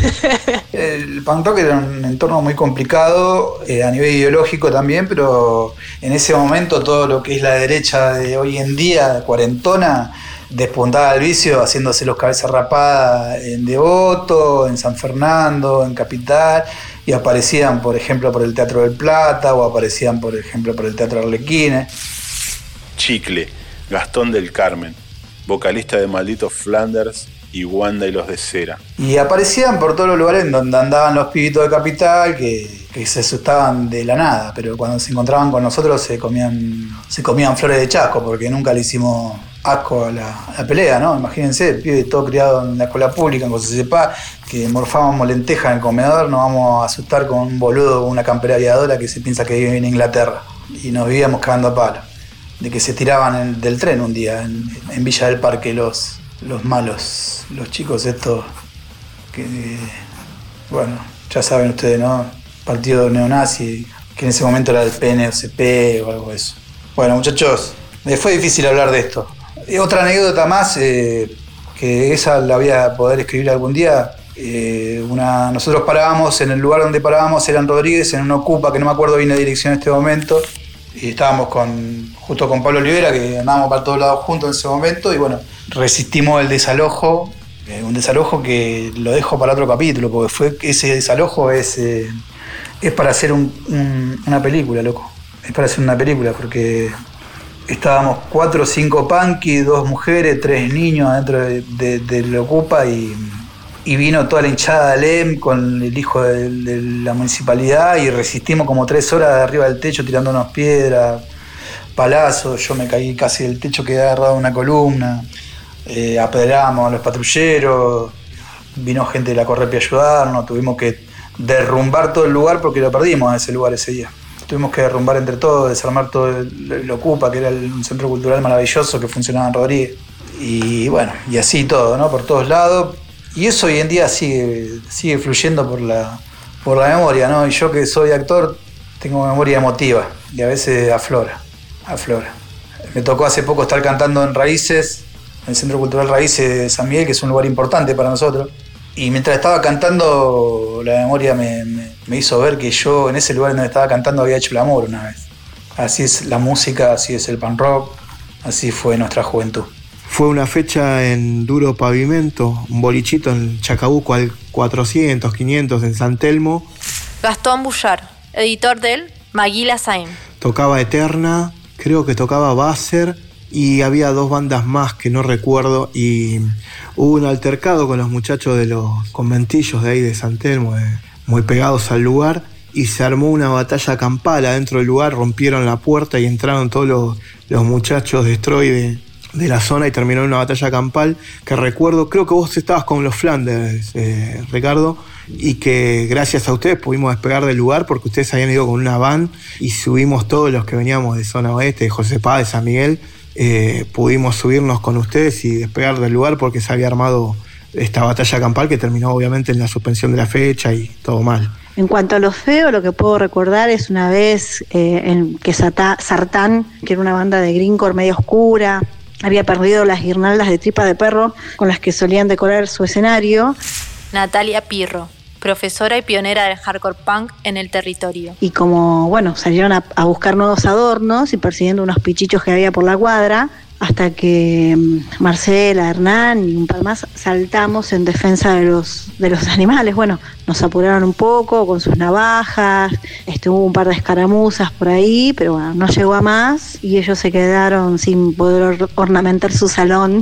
El punk rock era un entorno muy complicado eh, a nivel ideológico también, pero en ese momento todo lo que es la derecha de hoy en día, cuarentona, despuntaba el vicio haciéndose los cabezas rapadas en Devoto, en San Fernando, en Capital, y aparecían, por ejemplo, por el Teatro del Plata, o aparecían, por ejemplo, por el Teatro Arlequines. Chicle, Gastón del Carmen, vocalista de Malditos Flanders y Wanda y los de Cera. Y aparecían por todos los lugares en donde andaban los pibitos de Capital que, que se asustaban de la nada, pero cuando se encontraban con nosotros se comían, se comían flores de chasco, porque nunca le hicimos asco a la, a la pelea, ¿no? Imagínense, el pibe todo criado en la escuela pública, en José Cepá, que morfábamos lentejas en el comedor, nos vamos a asustar con un boludo con una campera aviadora que se piensa que vive en Inglaterra. Y nos vivíamos cagando a palo. De que se tiraban en, del tren un día en, en Villa del Parque los, los malos, los chicos estos que, bueno, ya saben ustedes, ¿no? Partido neonazi que en ese momento era el P N O C P o algo de eso. Bueno, muchachos, me fue difícil hablar de esto. Y otra anécdota más, eh, que esa la voy a poder escribir algún día. Eh, una, nosotros parábamos en el lugar donde parábamos, era en Rodríguez, en una Ocupa, que no me acuerdo bien la dirección en este momento. Y estábamos con, justo con Pablo Olivera, que andábamos para todos lados juntos en ese momento. Y bueno, resistimos el desalojo. Eh, un desalojo que lo dejo para otro capítulo, porque fue ese desalojo es, eh, es para hacer un, un, una película, loco. Es para hacer una película, porque estábamos cuatro o cinco punkis, dos mujeres, tres niños adentro de, de, de la Ocupa y, y vino toda la hinchada de Alem con el hijo de, de la municipalidad y resistimos como tres horas de arriba del techo tirándonos piedras, palazos. Yo me caí casi del techo, quedé agarrado en una columna. Eh, apedreamos a los patrulleros, vino gente de la Correpi a ayudarnos, tuvimos que derrumbar todo el lugar porque lo perdimos a ese lugar ese día. Tuvimos que derrumbar entre todos, desarmar todo el, el Ocupa, que era el, un centro cultural maravilloso que funcionaba en Rodríguez. Y bueno, y así todo, ¿no? Por todos lados. Y eso hoy en día sigue, sigue fluyendo por la, por la memoria, ¿no? Y yo que soy actor tengo memoria emotiva y a veces aflora, aflora. Me tocó hace poco estar cantando en Raíces, en el Centro Cultural Raíces de San Miguel, que es un lugar importante para nosotros. Y mientras estaba cantando, la memoria me, me, me hizo ver que yo en ese lugar donde estaba cantando había hecho el amor una vez. Así es la música, así es el punk rock, así fue nuestra juventud. Fue una fecha en Duro Pavimento, un bolichito en Chacabuco al cuatrocientos, quinientos en San Telmo. Gastón Bullar, editor del Maguila Saim. Tocaba Eterna, creo que tocaba Basser y había dos bandas más que no recuerdo y hubo un altercado con los muchachos de los conventillos de ahí de San Telmo, de, muy pegados al lugar, y se armó una batalla campal adentro del lugar, rompieron la puerta y entraron todos los, los muchachos de Stroy de, de la zona y terminó en una batalla campal que recuerdo, creo que vos estabas con los Flanders, eh, Ricardo, y que gracias a ustedes pudimos despegar del lugar porque ustedes habían ido con una van y subimos todos los que veníamos de zona oeste, de José Paz, de San Miguel. Eh, pudimos subirnos con ustedes y despegar del lugar porque se había armado esta batalla campal que terminó obviamente en la suspensión de la fecha y todo mal. En cuanto a lo feo, lo que puedo recordar es una vez eh, en que Sata, Sartán, que era una banda de greencore medio oscura, había perdido las guirnaldas de tripa de perro con las que solían decorar su escenario. Natalia Pirro, profesora y pionera del hardcore punk en el territorio. Y como, bueno, salieron a, a buscar nuevos adornos y persiguiendo unos pichichos que había por la cuadra, hasta que Marcela, Hernán y un par más saltamos en defensa de los, de los animales. Bueno, nos apuraron un poco con sus navajas, este, hubo un par de escaramuzas por ahí, pero bueno, no llegó a más y ellos se quedaron sin poder or- ornamentar su salón,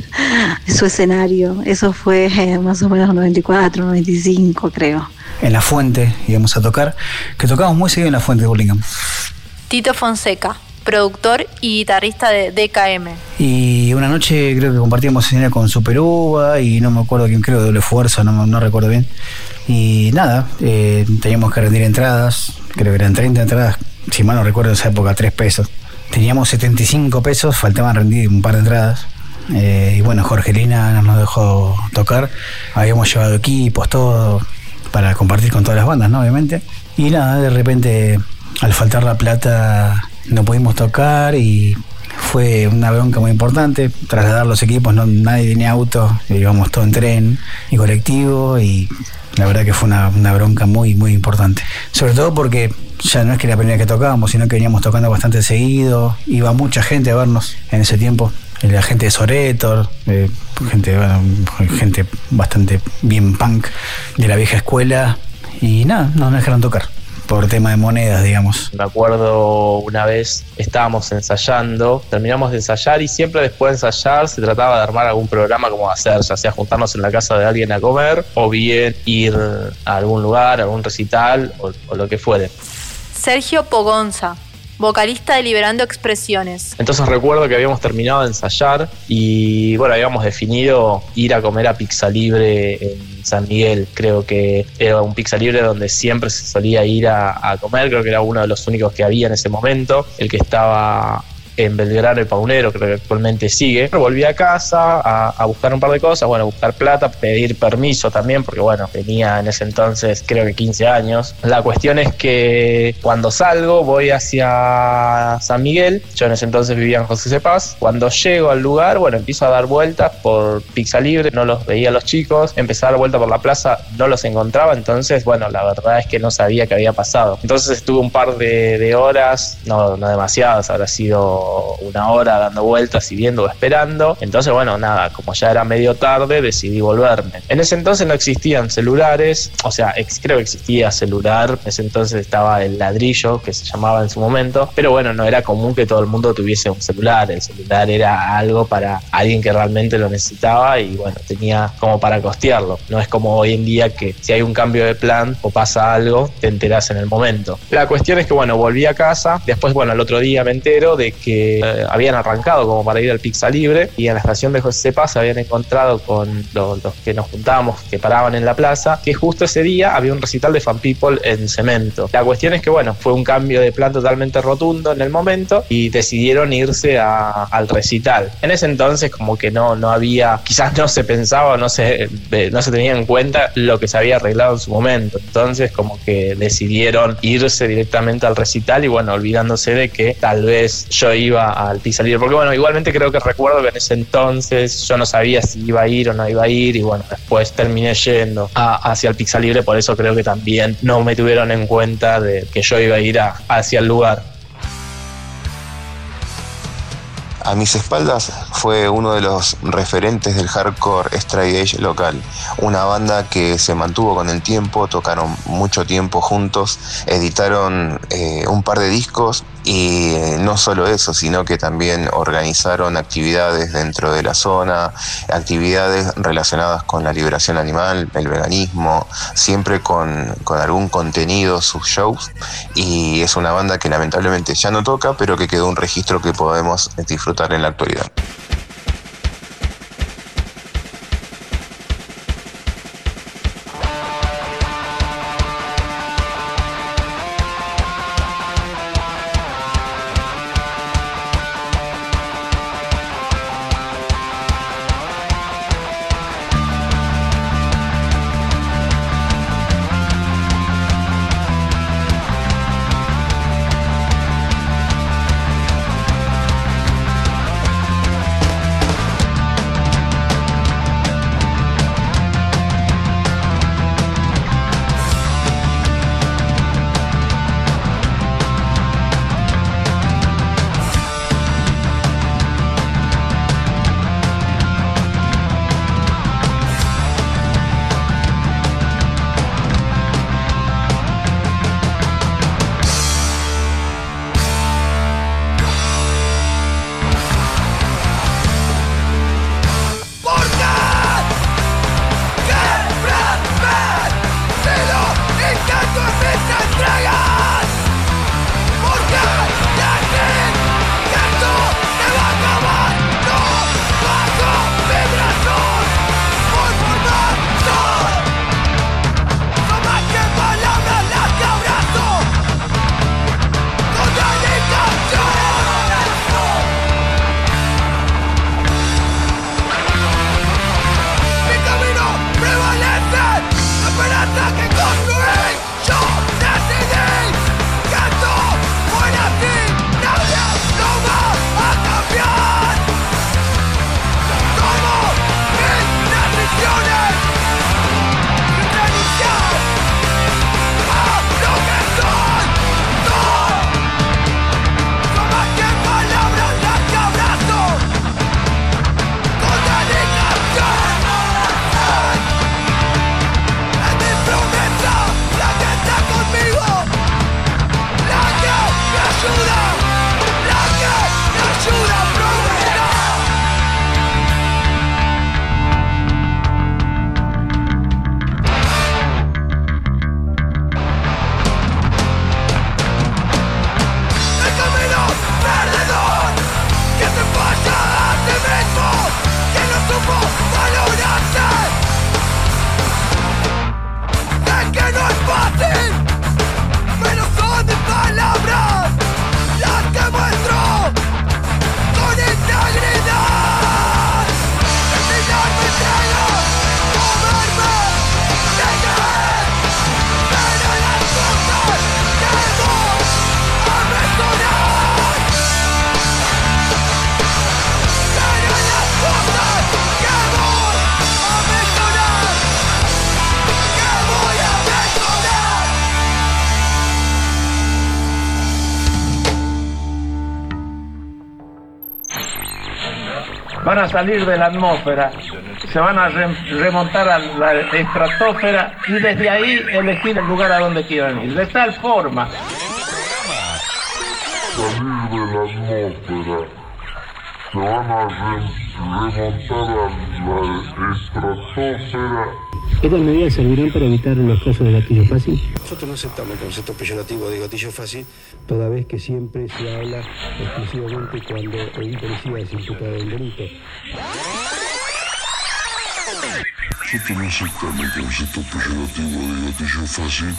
su escenario. Eso fue eh, más o menos noventa y cuatro, noventa y cinco, creo. En La Fuente íbamos a tocar, que tocamos muy seguido en La Fuente de Burlingame. Tito Fonseca, productor y guitarrista de D K M. Y una noche creo que compartíamos escenario con Super Uva y no me acuerdo quién, creo, Doble Fuerza, no, no recuerdo bien. Y nada, eh, teníamos que rendir entradas, creo que eran treinta entradas, si mal no recuerdo en esa época, tres pesos. Teníamos setenta y cinco pesos, faltaban rendir un par de entradas. Eh, y bueno, Jorgelina no nos dejó tocar, habíamos llevado equipos, todo, para compartir con todas las bandas, ¿no? Obviamente. Y nada, de repente, al faltar la plata, no pudimos tocar y fue una bronca muy importante. Trasladar los equipos, no, nadie tenía auto, íbamos todo en tren y colectivo y la verdad que fue una, una bronca muy, muy importante. Sobre todo porque ya no es que la primera que tocábamos, sino que veníamos tocando bastante seguido. Iba mucha gente a vernos en ese tiempo. La gente de Soreto, eh, gente, bueno, gente bastante bien punk de la vieja escuela. Y nada, no nos dejaron tocar. Por tema de monedas, digamos. Me acuerdo una vez estábamos ensayando, terminamos de ensayar y siempre después de ensayar se trataba de armar algún programa como hacer, ya sea juntarnos en la casa de alguien a comer o bien ir a algún lugar, a algún recital o, o lo que fuere. Sergio Pogonza, vocalista de Liberando Expresiones. Entonces recuerdo que habíamos terminado de ensayar y bueno, habíamos definido ir a comer a Pizza Libre en San Miguel. Creo que era un Pizza Libre donde siempre se solía ir a, a comer, creo que era uno de los únicos que había en ese momento, el que estaba en Belgrano y Paunero, creo que actualmente sigue. Volví a casa a, a buscar un par de cosas, bueno, buscar plata, pedir permiso también, porque bueno, tenía en ese entonces creo que quince años. La cuestión es que cuando salgo voy hacia San Miguel, yo en ese entonces vivía en José Cepaz. Cuando llego al lugar, bueno, empiezo a dar vueltas por Pizza Libre, no los veía a los chicos, empecé a dar vueltas por la plaza, no los encontraba, entonces bueno, la verdad es que no sabía qué había pasado. Entonces estuve un par de, de horas, no, no demasiadas, habrá sido una hora dando vueltas y viendo o esperando. Entonces bueno, nada, como ya era medio tarde, decidí volverme. En ese entonces no existían celulares, o sea, ex, creo que existía celular, en ese entonces estaba el ladrillo, que se llamaba en su momento, pero bueno, no era común que todo el mundo tuviese un celular. El celular era algo para alguien que realmente lo necesitaba y bueno, tenía como para costearlo. No es como hoy en día que si hay un cambio de plan o pasa algo, te enterás en el momento. La cuestión es que bueno, volví a casa, después bueno, el otro día me entero de que eh, habían arrancado como para ir al Pizza Libre y en la estación de José Paz se habían encontrado con los, los que nos juntábamos, que paraban en la plaza, que justo ese día había un recital de Fan People en Cemento. La cuestión es que bueno, fue un cambio de plan totalmente rotundo en el momento y decidieron irse a, al recital. En ese entonces como que no, no había, quizás no se pensaba, no se, no se tenía en cuenta lo que se había arreglado en su momento. Entonces como que decidieron irse directamente al recital y bueno, olvidándose de que tal vez yo iba al Pizza Libre, porque bueno, igualmente creo que recuerdo que en ese entonces yo no sabía si iba a ir o no iba a ir y bueno, después terminé yendo a, hacia el Pizza Libre, por eso creo que también no me tuvieron en cuenta de que yo iba a ir a, hacia el lugar. A mis espaldas fue uno de los referentes del hardcore straight edge local, una banda que se mantuvo con el tiempo, tocaron mucho tiempo juntos, editaron eh, un par de discos y eh, no solo eso, sino que también organizaron actividades dentro de la zona, actividades relacionadas con la liberación animal, el veganismo, siempre con, con algún contenido, sus shows, y es una banda que lamentablemente ya no toca, pero que quedó un registro que podemos disfrutar en la actualidad. van a salir de la atmósfera, se van a re remontar a la estratosfera y desde ahí elegir el lugar a donde quieran ir. De tal forma... Salir de la atmósfera, se van a re remontar a la estratosfera. ¿Estas medidas servirán para evitar los casos de gatillo fácil? Nosotros no aceptamos el concepto peyorativo de gatillo fácil, toda vez que siempre se habla exclusivamente cuando un policía es imputado de un delito. Nosotros no aceptamos el concepto peyorativo de gatillo fácil.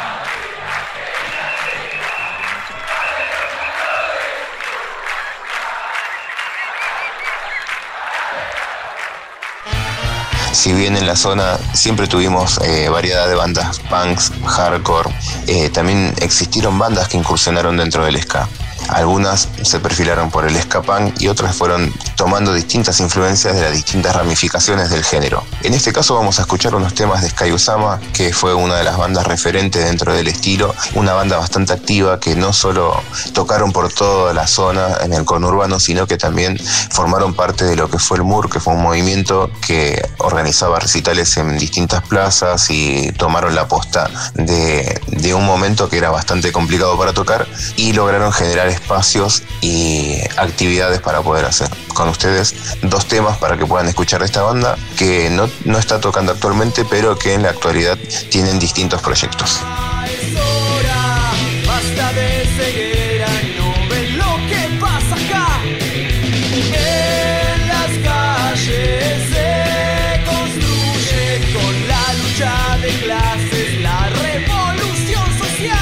Si bien en la zona siempre tuvimos eh, variedad de bandas punks, hardcore, eh, también existieron bandas que incursionaron dentro del ska. Algunas se perfilaron por el ska punk y otras fueron tomando distintas influencias de las distintas ramificaciones del género. En este caso vamos a escuchar unos temas de Sky Usama, que fue una de las bandas referentes dentro del estilo, una banda bastante activa que no solo tocaron por toda la zona en el conurbano, sino que también formaron parte de lo que fue el M U R, que fue un movimiento que organizaba recitales en distintas plazas y tomaron la posta de, de un momento que era bastante complicado para tocar y lograron generar espacios y actividades para poder hacer. Con ustedes dos temas para que puedan escuchar esta banda que no, no está tocando actualmente, pero que en la actualidad tienen distintos proyectos. Basta de ceguera, no ven lo que pasa acá. En las calles se construye con la lucha de clases la revolución social.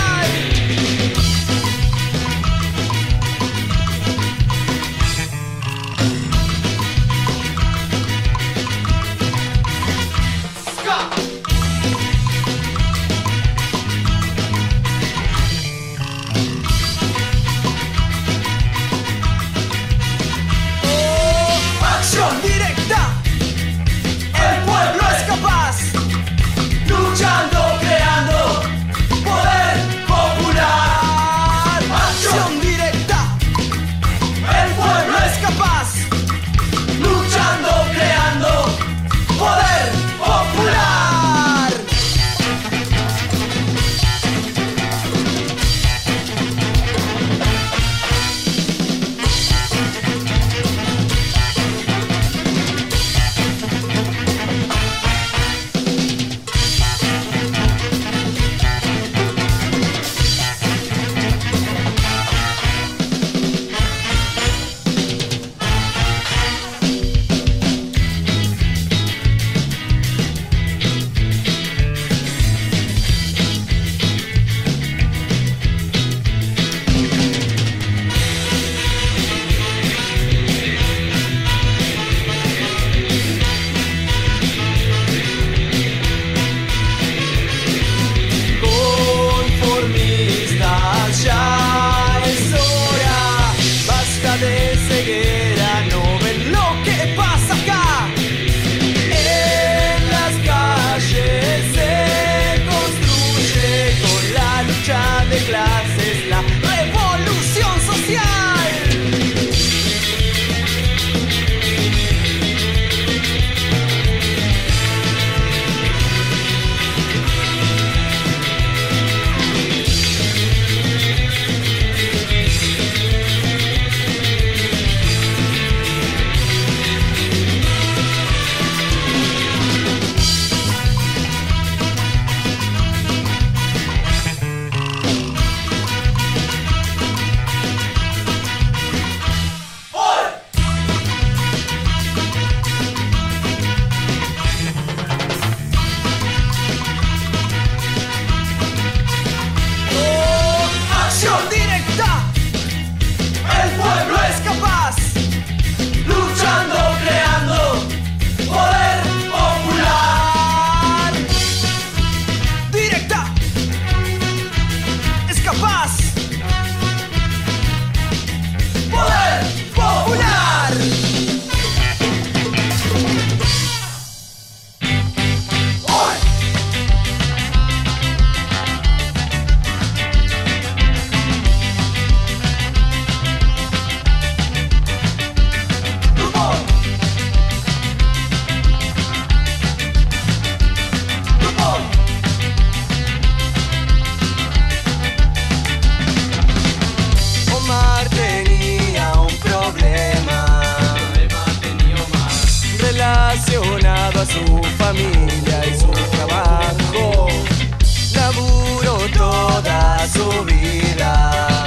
relacionado a su familia y su trabajo. Laburó toda su vida,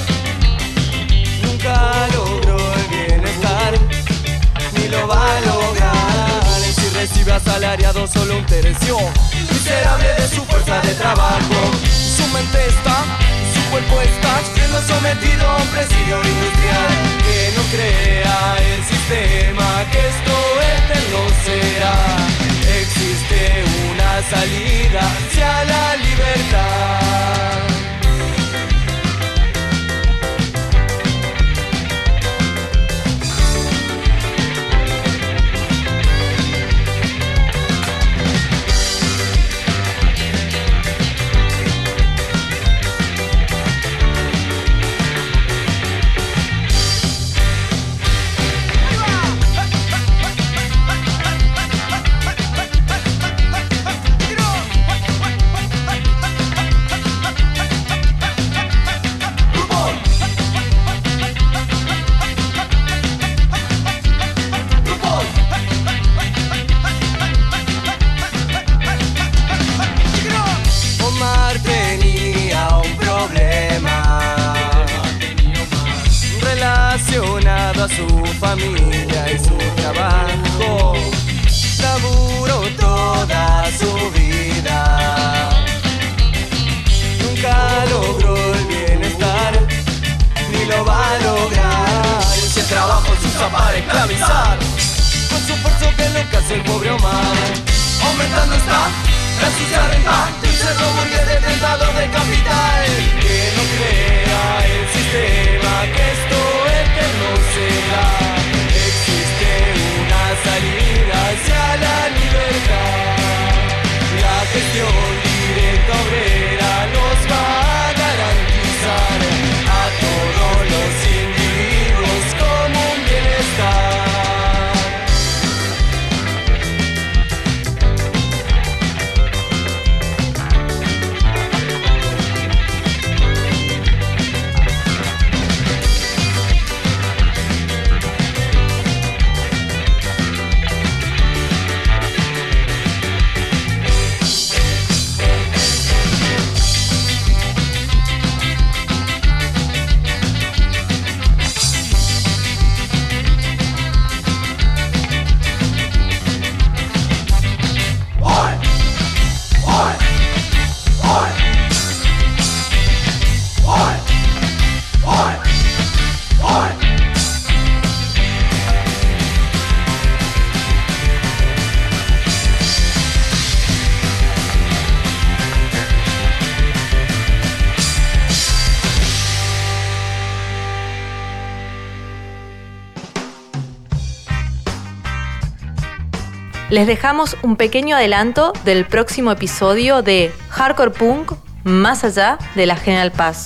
nunca logró el bienestar, ni lo va a lograr. Y si recibe asalariado solo un tercio miserable de su fuerza de trabajo, su mente está, su cuerpo está siendo sometido a un presidio industrial. Que no crea el sistema que esto eterno será. Existe una salida hacia la libertad. A su familia y su trabajo, laburó toda su vida, nunca logró el bienestar, ni lo va a lograr. Si el trabajo se usa para esclavizar, con su esfuerzo que lo que hace el pobre Omar, aumentando está la sucia renta del cerro burgués detentador de capital. Que no crea el sistema que esto eterno será. Existe una salida hacia la libertad. La gestión directa obrera nos va a garantizar a todos los individuos como un bienestar. Les dejamos un pequeño adelanto del próximo episodio de Hardcore Punk más allá de la General Paz.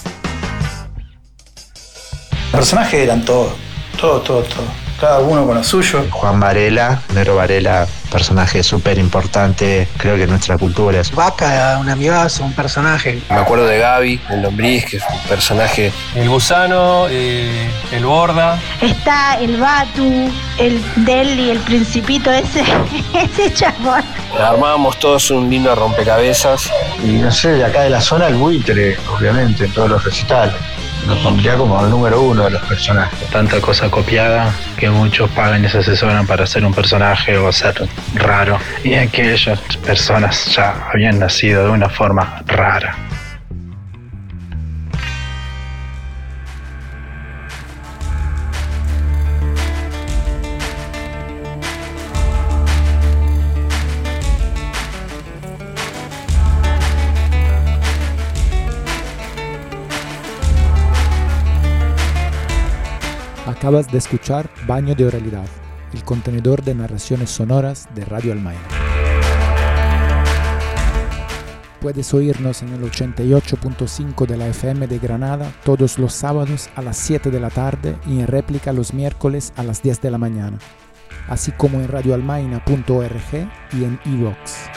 Los personajes eran todos, todo, todo, todo. Cada uno con lo suyo. Juan Varela, Nero Varela, personaje súper importante, creo que en nuestra cultura. Vaca, un amigazo, un personaje. Me acuerdo de Gaby, el lombriz, que es un personaje. El gusano, eh, el borda. Está el Batu, el Deli, el principito, ese, ese chabón. Armábamos todos un lindo rompecabezas. Y no sé, de acá de la zona el buitre, obviamente, en todos los recitales. Nos pondría como el número uno de los personajes. Tanta cosa copiada que muchos pagan y se asesoran para ser un personaje o ser raro. Y aquellas personas ya habían nacido de una forma rara. Acabas de escuchar Baño de Oralidad, el contenedor de narraciones sonoras de Radio Almaina. Puedes oírnos en el ochenta y ocho punto cinco de la F M de Granada todos los sábados a las siete de la tarde y en réplica los miércoles a las diez de la mañana, así como en radioalmaina punto org y en iVoox.